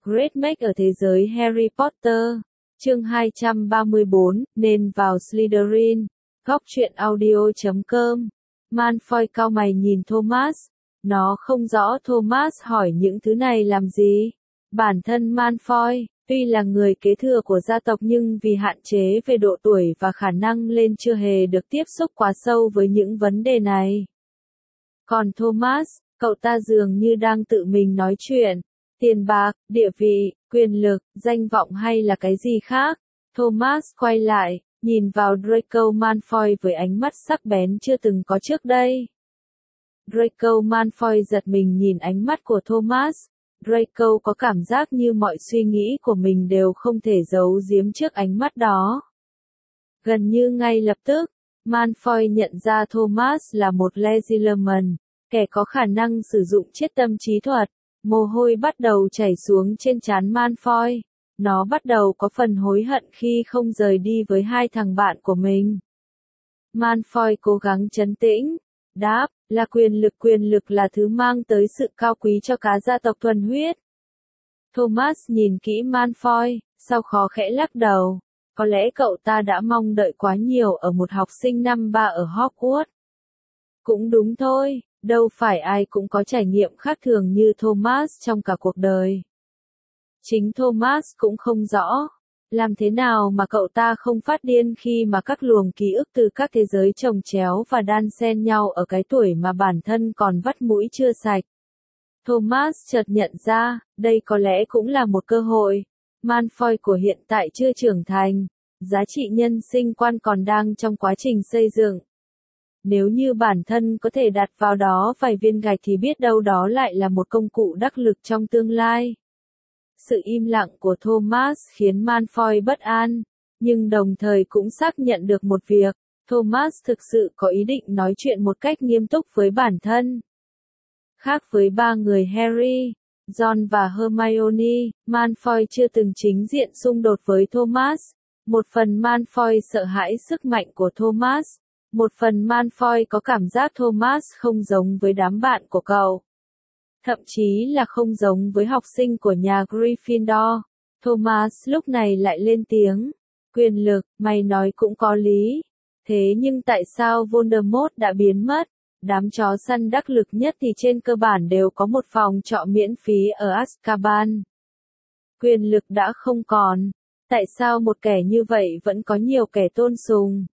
Great Make ở thế giới Harry Potter. Chương 234, nên vào Slytherin. Góc truyện audio.com. Malfoy cau mày nhìn Thomas. Nó không rõ Thomas hỏi những thứ này làm gì. Bản thân Malfoy, tuy là người kế thừa của gia tộc nhưng vì hạn chế về độ tuổi và khả năng lên chưa hề được tiếp xúc quá sâu với những vấn đề này. Còn Thomas, cậu ta dường như đang tự mình nói chuyện. Tiền bạc, địa vị, quyền lực, danh vọng hay là cái gì khác? Thomas quay lại, nhìn vào Draco Malfoy với ánh mắt sắc bén chưa từng có trước đây. Draco Malfoy giật mình nhìn ánh mắt của Thomas. Draco có cảm giác như mọi suy nghĩ của mình đều không thể giấu giếm trước ánh mắt đó. Gần như ngay lập tức, Malfoy nhận ra Thomas là một Legislaman, kẻ có khả năng sử dụng chiết tâm trí thuật. Mồ hôi bắt đầu chảy xuống trên trán Malfoy. Nó bắt đầu có phần hối hận khi không rời đi với hai thằng bạn của mình. Malfoy cố gắng trấn tĩnh. Đáp, là quyền lực là thứ mang tới sự cao quý cho cả gia tộc thuần huyết. Thomas nhìn kỹ Malfoy, sau khó khẽ lắc đầu. Có lẽ cậu ta đã mong đợi quá nhiều ở một học sinh năm 3 ở Hogwarts. Cũng đúng thôi, đâu phải ai cũng có trải nghiệm khác thường như Thomas trong cả cuộc đời. Chính Thomas cũng không rõ, làm thế nào mà cậu ta không phát điên khi mà các luồng ký ức từ các thế giới chồng chéo và đan xen nhau ở cái tuổi mà bản thân còn vắt mũi chưa sạch. Thomas chợt nhận ra, đây có lẽ cũng là một cơ hội. Malfoy của hiện tại chưa trưởng thành, giá trị nhân sinh quan còn đang trong quá trình xây dựng. Nếu như bản thân có thể đặt vào đó vài viên gạch thì biết đâu đó lại là một công cụ đắc lực trong tương lai. Sự im lặng của Thomas khiến Malfoy bất an, nhưng đồng thời cũng xác nhận được một việc, Thomas thực sự có ý định nói chuyện một cách nghiêm túc với bản thân. Khác với ba người Harry, Ron và Hermione, Malfoy chưa từng chính diện xung đột với Thomas. Một phần Malfoy sợ hãi sức mạnh của Thomas. Một phần Malfoy có cảm giác Thomas không giống với đám bạn của cậu. Thậm chí là không giống với học sinh của nhà Gryffindor. Thomas lúc này lại lên tiếng. Quyền lực, mày nói cũng có lý. Thế nhưng tại sao Voldemort đã biến mất? Đám chó săn đắc lực nhất thì trên cơ bản đều có một phòng trọ miễn phí ở Azkaban. Quyền lực đã không còn. Tại sao một kẻ như vậy vẫn có nhiều kẻ tôn sùng?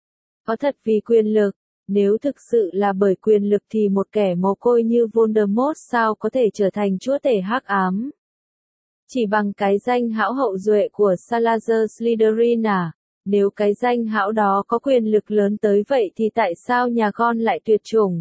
Có thật vì quyền lực, nếu thực sự là bởi quyền lực thì một kẻ mồ côi như Voldemort sao có thể trở thành chúa tể hắc ám? Chỉ bằng cái danh hão hậu duệ của Salazar Slytherin à? Nếu cái danh hão đó có quyền lực lớn tới vậy thì tại sao nhà Ron lại tuyệt chủng?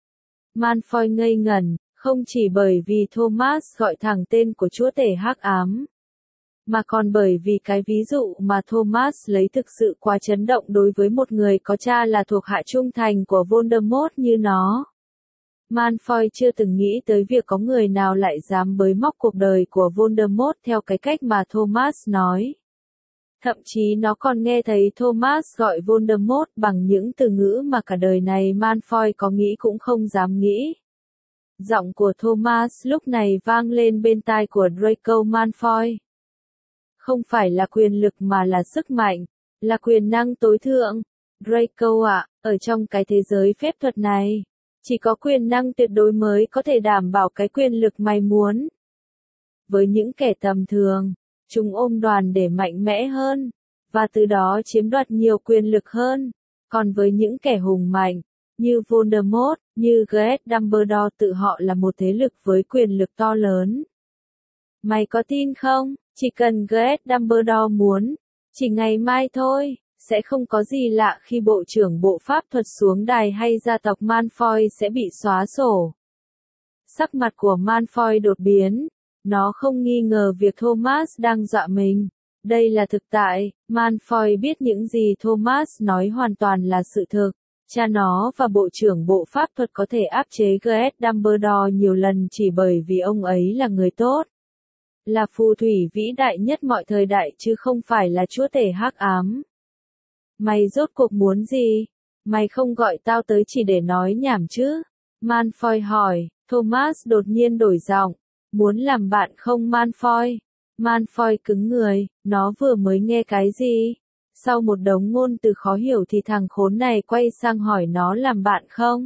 Malfoy ngây ngẩn, không chỉ bởi vì Thomas gọi thẳng tên của chúa tể hắc ám, mà còn bởi vì cái ví dụ mà Thomas lấy thực sự quá chấn động đối với một người có cha là thuộc hạ trung thành của Voldemort như nó. Malfoy chưa từng nghĩ tới việc có người nào lại dám bới móc cuộc đời của Voldemort theo cái cách mà Thomas nói. Thậm chí nó còn nghe thấy Thomas gọi Voldemort bằng những từ ngữ mà cả đời này Malfoy có nghĩ cũng không dám nghĩ. Giọng của Thomas lúc này vang lên bên tai của Draco Malfoy. Không phải là quyền lực mà là sức mạnh, là quyền năng tối thượng. Draco ạ, ở trong cái thế giới phép thuật này, chỉ có quyền năng tuyệt đối mới có thể đảm bảo cái quyền lực mày muốn. Với những kẻ tầm thường, chúng ôm đoàn để mạnh mẽ hơn, và từ đó chiếm đoạt nhiều quyền lực hơn. Còn với những kẻ hùng mạnh, như Voldemort, như Greg Dumbledore tự họ là một thế lực với quyền lực to lớn. Mày có tin không? Chỉ cần Greg Dumbledore muốn, chỉ ngày mai thôi, sẽ không có gì lạ khi bộ trưởng bộ pháp thuật xuống đài hay gia tộc Malfoy sẽ bị xóa sổ. Sắc mặt của Malfoy đột biến, nó không nghi ngờ việc Thomas đang dọa mình. Đây là thực tại, Malfoy biết những gì Thomas nói hoàn toàn là sự thực. Cha nó và bộ trưởng bộ pháp thuật có thể áp chế Greg Dumbledore nhiều lần chỉ bởi vì ông ấy là người tốt. Là phù thủy vĩ đại nhất mọi thời đại chứ không phải là chúa tể hắc ám. Mày rốt cuộc muốn gì? Mày không gọi tao tới chỉ để nói nhảm chứ? Malfoy hỏi. Thomas đột nhiên đổi giọng. Muốn làm bạn không Malfoy? Malfoy cứng người, nó vừa mới nghe cái gì? Sau một đống ngôn từ khó hiểu thì thằng khốn này quay sang hỏi nó làm bạn không?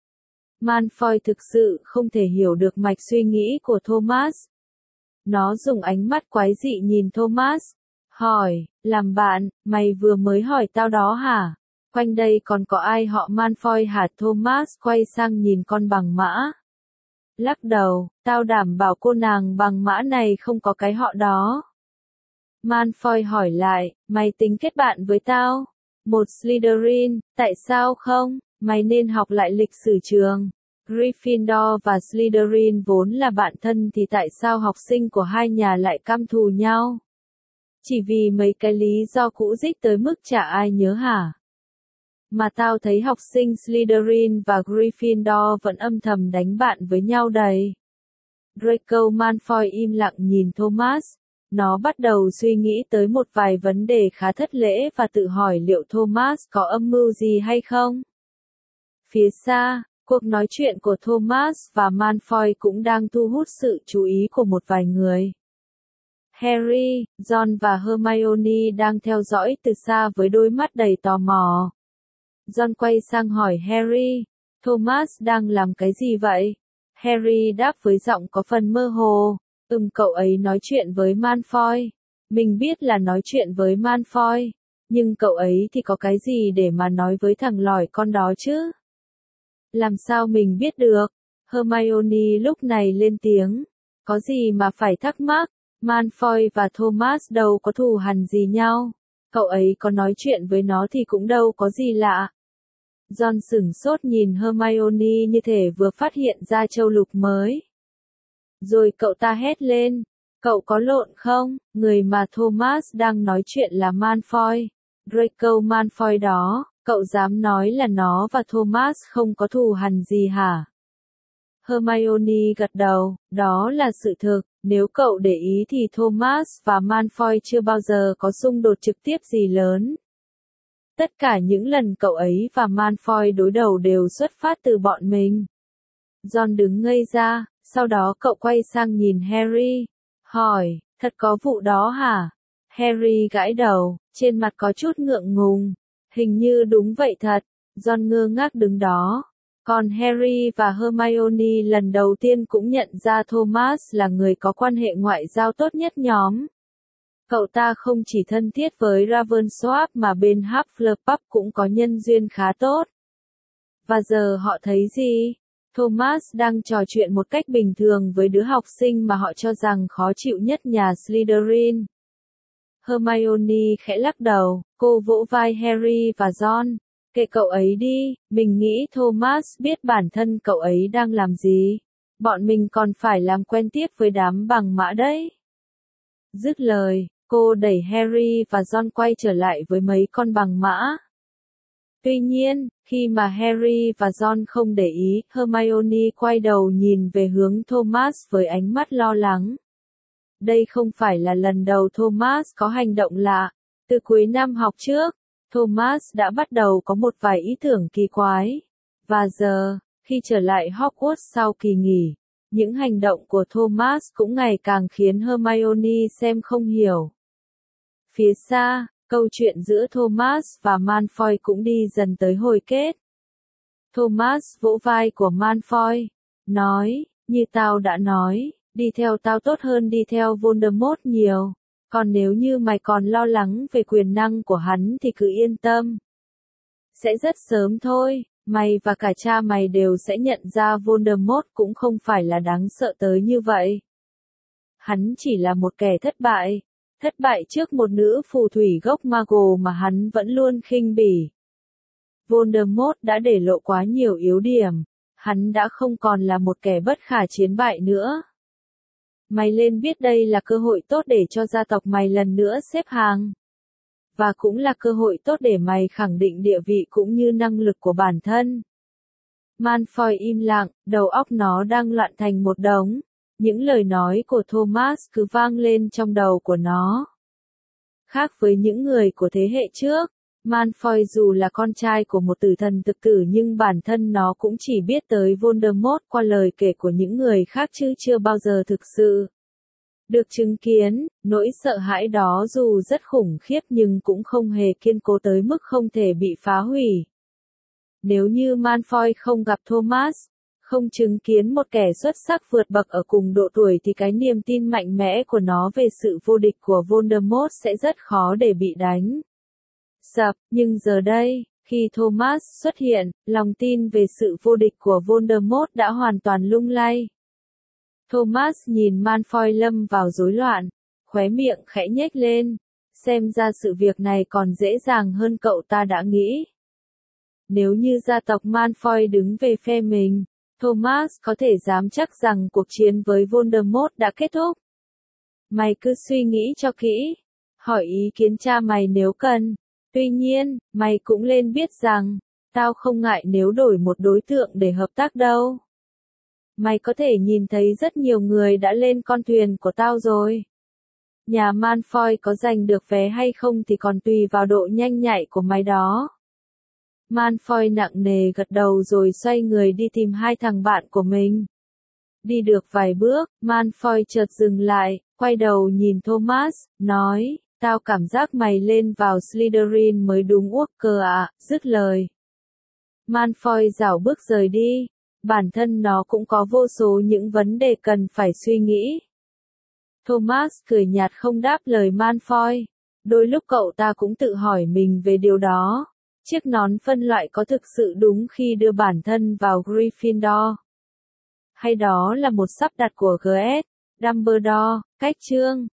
Malfoy thực sự không thể hiểu được mạch suy nghĩ của Thomas. Nó dùng ánh mắt quái dị nhìn Thomas, hỏi, làm bạn, mày vừa mới hỏi tao đó hả? Quanh đây còn có ai họ Malfoy hả? Thomas quay sang nhìn con bằng mã. Lắc đầu, tao đảm bảo cô nàng bằng mã này không có cái họ đó. Malfoy hỏi lại, mày tính kết bạn với tao? Một Slytherin, tại sao không? Mày nên học lại lịch sử trường. Gryffindor và Slytherin vốn là bạn thân thì tại sao học sinh của hai nhà lại căm thù nhau? Chỉ vì mấy cái lý do cũ dích tới mức chả ai nhớ hả? Mà tao thấy học sinh Slytherin và Gryffindor vẫn âm thầm đánh bạn với nhau đây. Draco Malfoy im lặng nhìn Thomas. Nó bắt đầu suy nghĩ tới một vài vấn đề khá thất lễ và tự hỏi liệu Thomas có âm mưu gì hay không. Phía xa, cuộc nói chuyện của Thomas và Malfoy cũng đang thu hút sự chú ý của một vài người. Harry, Ron và Hermione đang theo dõi từ xa với đôi mắt đầy tò mò. Ron quay sang hỏi Harry, Thomas đang làm cái gì vậy? Harry đáp với giọng có phần mơ hồ, cậu ấy nói chuyện với Malfoy. Mình biết là nói chuyện với Malfoy, nhưng cậu ấy thì có cái gì để mà nói với thằng lỏi con đó chứ? Làm sao mình biết được? Hermione lúc này lên tiếng, có gì mà phải thắc mắc, Malfoy và Thomas đâu có thù hằn gì nhau. Cậu ấy có nói chuyện với nó thì cũng đâu có gì lạ. Ron sửng sốt nhìn Hermione như thể vừa phát hiện ra châu lục mới. Rồi cậu ta hét lên, cậu có lộn không? Người mà Thomas đang nói chuyện là Malfoy. Draco Malfoy đó, cậu dám nói là nó và Thomas không có thù hằn gì hả? Hermione gật đầu, đó là sự thực, nếu cậu để ý thì Thomas và Malfoy chưa bao giờ có xung đột trực tiếp gì lớn. Tất cả những lần cậu ấy và Malfoy đối đầu đều xuất phát từ bọn mình. Ron đứng ngây ra, sau đó cậu quay sang nhìn Harry, hỏi, thật có vụ đó hả? Harry gãi đầu, trên mặt có chút ngượng ngùng, hình như đúng vậy thật. Ron ngơ ngác đứng đó. Còn Harry và Hermione lần đầu tiên cũng nhận ra Thomas là người có quan hệ ngoại giao tốt nhất nhóm. Cậu ta không chỉ thân thiết với Ravensworth mà bên Hufflepuff cũng có nhân duyên khá tốt. Và giờ họ thấy gì? Thomas đang trò chuyện một cách bình thường với đứa học sinh mà họ cho rằng khó chịu nhất nhà Slytherin. Hermione khẽ lắc đầu, cô vỗ vai Harry và Ron. Kệ cậu ấy đi, mình nghĩ Thomas biết bản thân cậu ấy đang làm gì. Bọn mình còn phải làm quen tiếp với đám bằng mã đấy. Dứt lời, cô đẩy Harry và Ron quay trở lại với mấy con bằng mã. Tuy nhiên, khi mà Harry và Ron không để ý, Hermione quay đầu nhìn về hướng Thomas với ánh mắt lo lắng. Đây không phải là lần đầu Thomas có hành động lạ. Từ cuối năm học trước, Thomas đã bắt đầu có một vài ý tưởng kỳ quái. Và giờ, khi trở lại Hogwarts sau kỳ nghỉ, những hành động của Thomas cũng ngày càng khiến Hermione xem không hiểu. Phía xa, câu chuyện giữa Thomas và Malfoy cũng đi dần tới hồi kết. Thomas vỗ vai của Malfoy, nói, như tao đã nói, đi theo tao tốt hơn đi theo Voldemort nhiều. Còn nếu như mày còn lo lắng về quyền năng của hắn thì cứ yên tâm. Sẽ rất sớm thôi, mày và cả cha mày đều sẽ nhận ra Voldemort cũng không phải là đáng sợ tới như vậy. Hắn chỉ là một kẻ thất bại trước một nữ phù thủy gốc Mago mà hắn vẫn luôn khinh bỉ. Voldemort đã để lộ quá nhiều yếu điểm, hắn đã không còn là một kẻ bất khả chiến bại nữa. Mày nên biết đây là cơ hội tốt để cho gia tộc mày lần nữa xếp hàng. Và cũng là cơ hội tốt để mày khẳng định địa vị cũng như năng lực của bản thân. Malfoy im lặng, đầu óc nó đang loạn thành một đống. Những lời nói của Thomas cứ vang lên trong đầu của nó. Khác với những người của thế hệ trước, Malfoy dù là con trai của một tử thần thực tử nhưng bản thân nó cũng chỉ biết tới Voldemort qua lời kể của những người khác chứ chưa bao giờ thực sự được chứng kiến. Nỗi sợ hãi đó dù rất khủng khiếp nhưng cũng không hề kiên cố tới mức không thể bị phá hủy. Nếu như Malfoy không gặp Thomas, không chứng kiến một kẻ xuất sắc vượt bậc ở cùng độ tuổi thì cái niềm tin mạnh mẽ của nó về sự vô địch của Voldemort sẽ rất khó để bị đánh sập. Nhưng giờ đây, khi Thomas xuất hiện, lòng tin về sự vô địch của Voldemort đã hoàn toàn lung lay. Thomas nhìn Malfoy lâm vào rối loạn, khóe miệng khẽ nhếch lên. Xem ra sự việc này còn dễ dàng hơn cậu ta đã nghĩ. Nếu như gia tộc Malfoy đứng về phe mình, Thomas có thể dám chắc rằng cuộc chiến với Voldemort đã kết thúc. Mày cứ suy nghĩ cho kỹ, hỏi ý kiến cha mày nếu cần. Tuy nhiên, mày cũng nên biết rằng, tao không ngại nếu đổi một đối tượng để hợp tác đâu. Mày có thể nhìn thấy rất nhiều người đã lên con thuyền của tao rồi. Nhà Malfoy có giành được vé hay không thì còn tùy vào độ nhanh nhạy của mày đó. Malfoy nặng nề gật đầu rồi xoay người đi tìm hai thằng bạn của mình. Đi được vài bước, Malfoy chợt dừng lại, quay đầu nhìn Thomas, nói, tao cảm giác mày lên vào Slytherin mới đúng Walker ạ, dứt lời. Malfoy rảo bước rời đi, bản thân nó cũng có vô số những vấn đề cần phải suy nghĩ. Thomas cười nhạt không đáp lời Malfoy. Đôi lúc cậu ta cũng tự hỏi mình về điều đó. Chiếc nón phân loại có thực sự đúng khi đưa bản thân vào Gryffindor? Hay đó là một sắp đặt của G.S. Dumbledore? Cách chương